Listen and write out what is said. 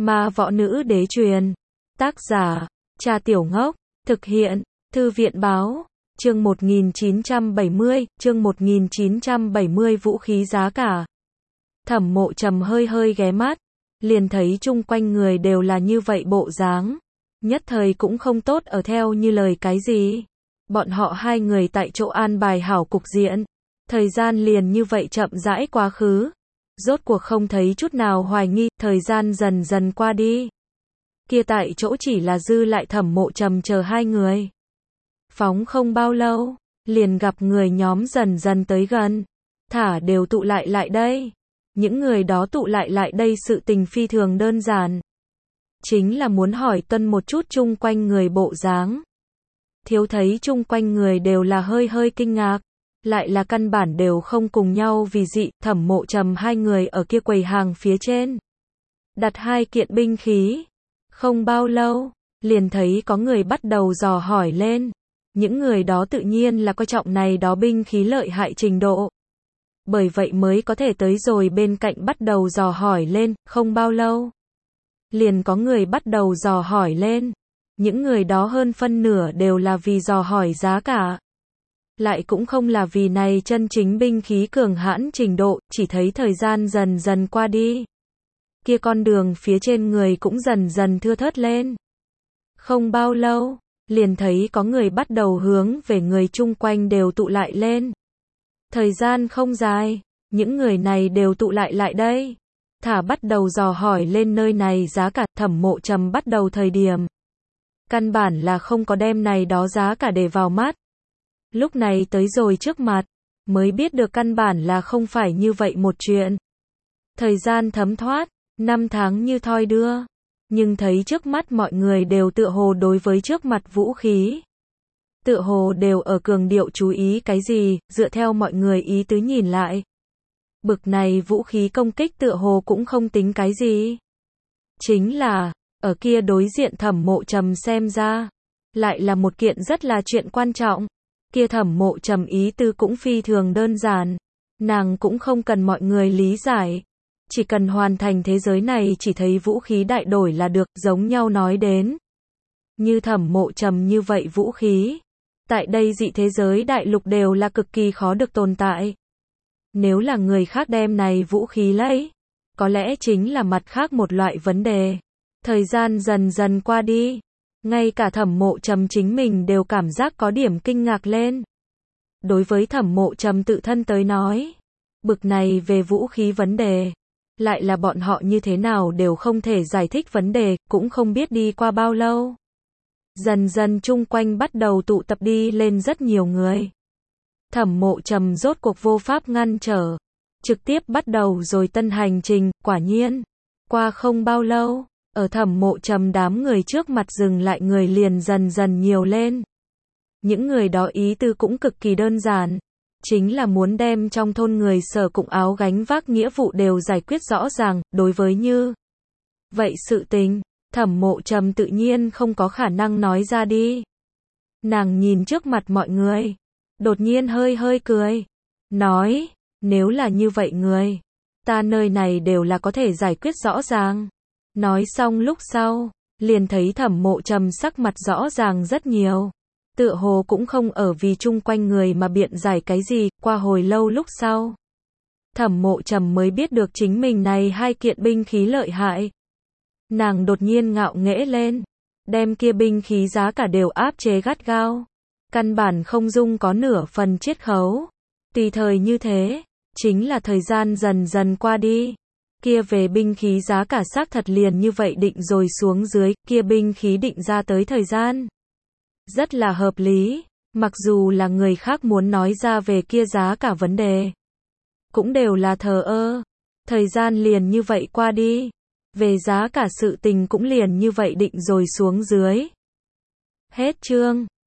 Ma Võ Nữ Đế truyền. Tác giả, Trà Tiểu Ngốc. Thực hiện, Thư viện báo. Chương 1970, vũ khí giá cả. Thẩm Mộ Trầm hơi hơi ghé mắt, liền thấy chung quanh người đều là như vậy bộ dáng. Nhất thời cũng không tốt ở theo như lời cái gì. Bọn họ hai người tại chỗ an bài hảo cục diện. Thời gian liền như vậy chậm rãi quá khứ. Rốt cuộc không thấy chút nào hoài nghi, thời gian dần dần qua đi. Kia tại chỗ chỉ là dư lại Thẩm Mộ Trầm chờ hai người. Phóng không bao lâu, liền gặp người nhóm dần dần tới gần. Thả đều tụ lại đây. Những người đó tụ lại đây sự tình phi thường đơn giản. Chính là muốn hỏi tuân một chút chung quanh người bộ dáng. Thiếu thấy chung quanh người đều là hơi hơi kinh ngạc. Lại là căn bản đều không cùng nhau vì dị. Thẩm Mộ Trầm hai người ở kia quầy hàng phía trên. Đặt hai kiện binh khí. Không bao lâu, liền thấy có người bắt đầu dò hỏi lên. Những người đó tự nhiên là coi trọng này đó binh khí lợi hại trình độ. Bởi vậy mới có thể tới rồi bên cạnh bắt đầu dò hỏi lên, không bao lâu. Liền có người bắt đầu dò hỏi lên. Những người đó hơn phân nửa đều là vì dò hỏi giá cả. Lại cũng không là vì này chân chính binh khí cường hãn trình độ, chỉ thấy thời gian dần dần qua đi. Kia con đường phía trên người cũng dần dần thưa thớt lên. Không bao lâu, liền thấy có người bắt đầu hướng về người chung quanh đều tụ lại lên. Thời gian không dài, những người này đều tụ lại đây. Thả bắt đầu dò hỏi lên nơi này giá cả. Thẩm Mộ Trầm bắt đầu thời điểm. Căn bản là không có đem này đó giá cả để vào mắt. Lúc này tới rồi trước mặt, mới biết được căn bản là không phải như vậy một chuyện. Thời gian thấm thoát, năm tháng như thoi đưa. Nhưng thấy trước mắt mọi người đều tựa hồ đối với trước mặt vũ khí. Tựa hồ đều ở cường điệu chú ý cái gì, dựa theo mọi người ý tứ nhìn lại. Bực này vũ khí công kích tựa hồ cũng không tính cái gì. Chính là, ở kia đối diện Thẩm Mộ Trầm xem ra, lại là một kiện rất là chuyện quan trọng. Kia Thẩm Mộ Trầm ý tứ cũng phi thường đơn giản. Nàng cũng không cần mọi người lý giải. Chỉ cần hoàn thành thế giới này chỉ thấy vũ khí đại đổi là được, giống nhau nói đến. Như Thẩm Mộ Trầm như vậy vũ khí. Tại đây dị thế giới đại lục đều là cực kỳ khó được tồn tại. Nếu là người khác đem này vũ khí lấy, có lẽ chính là mặt khác một loại vấn đề. Thời gian dần dần qua đi. Ngay cả Thẩm Mộ Trầm chính mình đều cảm giác có điểm kinh ngạc lên. Đối với Thẩm Mộ Trầm tự thân tới nói, bực này về vũ khí vấn đề, lại là bọn họ như thế nào đều không thể giải thích vấn đề, cũng không biết đi qua bao lâu. Dần dần chung quanh bắt đầu tụ tập đi lên rất nhiều người. Thẩm Mộ Trầm rốt cuộc vô pháp ngăn trở, trực tiếp bắt đầu rồi tân hành trình. Quả nhiên, qua không bao lâu, ở Thẩm Mộ Trầm đám người trước mặt dừng lại người liền dần dần nhiều lên. Những người đó ý tư cũng cực kỳ đơn giản, chính là muốn đem trong thôn người sở cụng áo gánh vác nghĩa vụ đều giải quyết rõ ràng. Đối với như vậy sự tình, Thẩm Mộ Trầm tự nhiên không có khả năng nói ra đi. Nàng nhìn trước mặt mọi người, đột nhiên hơi hơi cười, nói, nếu là như vậy người, ta nơi này đều là có thể giải quyết rõ ràng. Nói xong lúc sau, liền thấy Thẩm Mộ Trầm sắc mặt rõ ràng rất nhiều. Tựa hồ cũng không ở vì chung quanh người mà biện giải cái gì. Qua hồi lâu lúc sau, Thẩm Mộ Trầm mới biết được chính mình này hai kiện binh khí lợi hại. Nàng đột nhiên ngạo nghễ lên, đem kia binh khí giá cả đều áp chế gắt gao. Căn bản không dung có nửa phần chiết khấu. Tùy thời như thế, chính là thời gian dần dần qua đi. Kia về binh khí giá cả xác thật liền như vậy định rồi xuống dưới. Kia binh khí định ra tới thời gian rất là hợp lý. Mặc dù là người khác muốn nói ra về kia giá cả vấn đề, cũng đều là thờ ơ. Thời gian liền như vậy qua đi. Về giá cả sự tình cũng liền như vậy định rồi xuống dưới. Hết chương.